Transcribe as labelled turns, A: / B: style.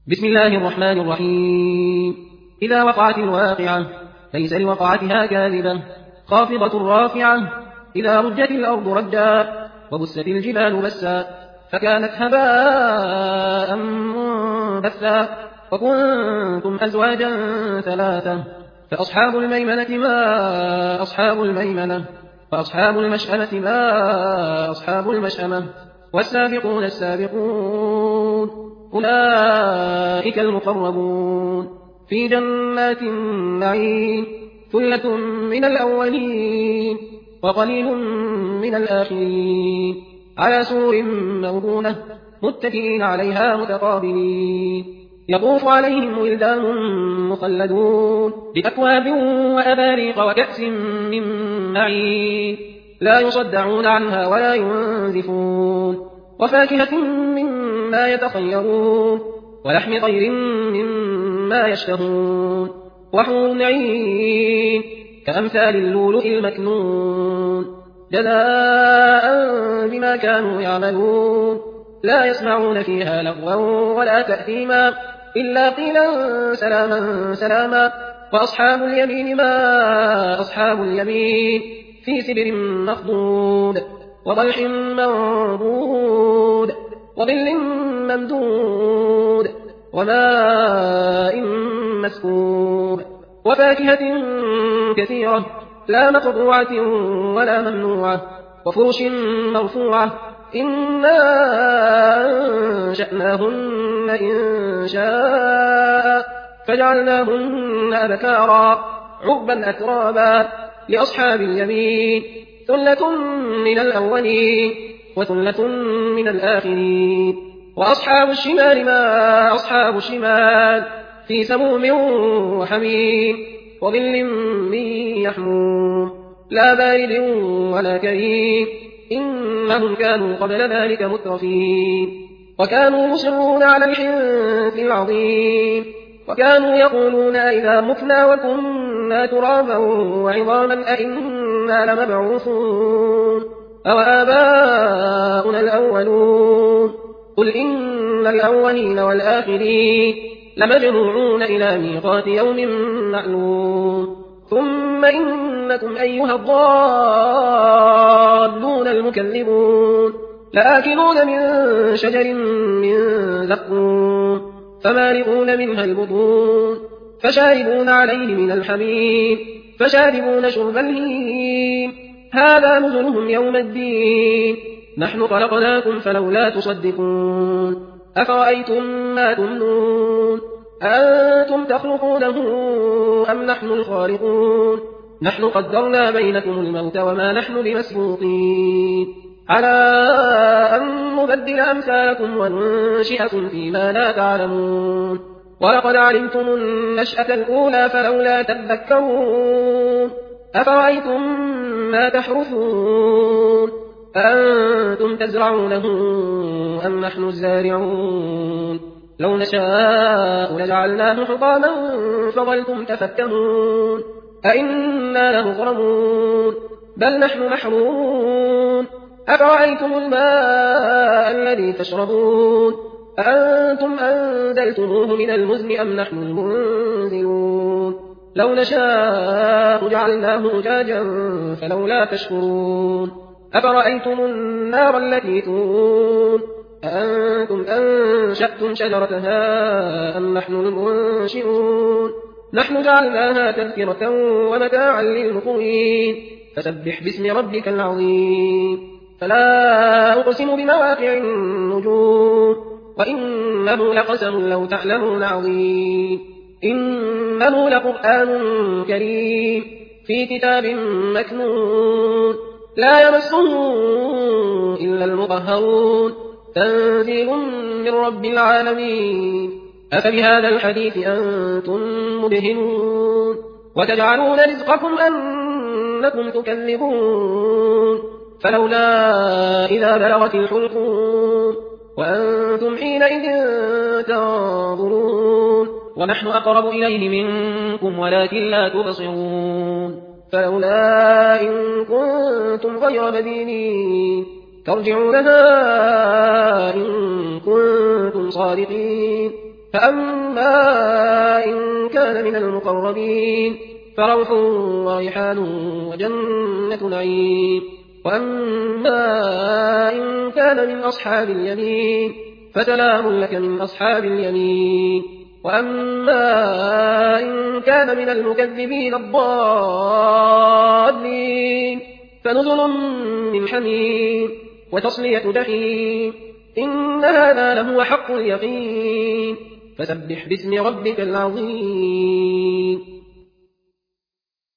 A: بسم الله الرحمن الرحيم. إذا وقعت الواقعة ليس لوقعتها كاذبة خافضة رافعة. إذا رجت الأرض رجا وبست الجبال بسا فكانت هباء منبثا وكنتم أزواجا ثلاثة فأصحاب الميمنة ما أصحاب الميمنة فأصحاب المشأمة ما أصحاب المشأمة والسابقون السابقون أولئك المقربون في جنات النعيم ثلة من الأولين وقليل من الآخرين على سرر موضونة متكئين عليها متقابلين يطوف عليهم ولدان مخلدون بأكواب وأباريق وكأس من معين لا يصدعون عنها ولا ينزفون وفاكهة مما يتخيرون ولحم طير مما يشتهون وحور عين كأمثال اللؤلؤ المكنون جزاء بما كانوا يعملون لا يسمعون فيها لغوا ولا تأثيما إلا قيلا سلاما سلاما وأصحاب اليمين ما أصحاب اليمين في سدر مخضود وضلح منضود وظل ممدود وماء مسكوب وفاكهة كثيرة لا مقطوعة ولا ممنوعة وفرش مرفوعة إنا أنشأناهن إن شاء فجعلناهن أبكارا عربا أترابا لأصحاب اليمين ثلة من الأولين وثلة من الآخرين وأصحاب الشمال ما أصحاب الشمال في سموم وحميم وظل من يحموم لا بارد ولا كريم إنهم كانوا قبل ذلك مترفين وكانوا يصرون على الحنث العظيم وكانوا يقولون إذا متنا وكنا ترابا وعظاما أئنا لمبعوثون أو آباؤنا الأولون قل إن الأولين والآخرين لمجموعون إلى ميقات يوم معلوم ثم إنكم أيها الضالون المكذبون لآكلون من شجر من زقوم فمالئون منها البطون فشاربون عليه من الحميم فشاربون شرب الهيم هذا نزلهم يوم الدين نحن خلقناكم فلولا تصدقون أفرأيتم ما تمنون أنتم تخلقونه أم نحن الخالقون نحن قدرنا بينكم الموت وما نحن بمسبوقين على أن نبدل أمثالكم وننشئكم فيما لا تعلمون ولقد علمتم النشأة الأولى فلولا تذكرون أفرأيتم ما تحرثون أأنتم تزرعونه أم نحن الزارعون لو نشاء لجعلناه حطاما فظلتم تفكهون أئنا لمغرمون بل نحن محرومون أفرأيتم الماء الذي تشربون أأنتم أنزلتموه من المزن أم نحن المنزلون لو نشاء جعلناه أجاجا فلولا تشكرون أفرأيتم النار التي تورون أأنتم أنشأتم شجرتها أم نحن المنشئون نحن جعلناها تذكرة ومتاعا للمقوين فسبح باسم ربك العظيم فلا أقسم بمواقع النجوم وإنه لقسم لو تعلمون عظيم إنه لقرآن كريم في كتاب مكنون لا يمسه إلا المطهرون تنزيل من رب العالمين أفبهذا الحديث أنتم مدهنون وتجعلون رزقكم أنكم تكذبون فلولا إذا بلغت الحلقون وأنتم حينئذ تنظرون ونحن أقرب إليه منكم ولكن لا تبصرون فلولا إن كنتم غير مدينين ترجعونها إن كنتم صادقين فأما إن كان من المقربين فروح وريحان وجنة نعيم. وأما إن كان من أصحاب اليمين فسلام لك من أصحاب اليمين. وأما إن كان من المكذبين الضالين فنزل من حميم وتصلية جحيم. إن هذا لهو حق اليقين. فسبح باسم ربك العظيم.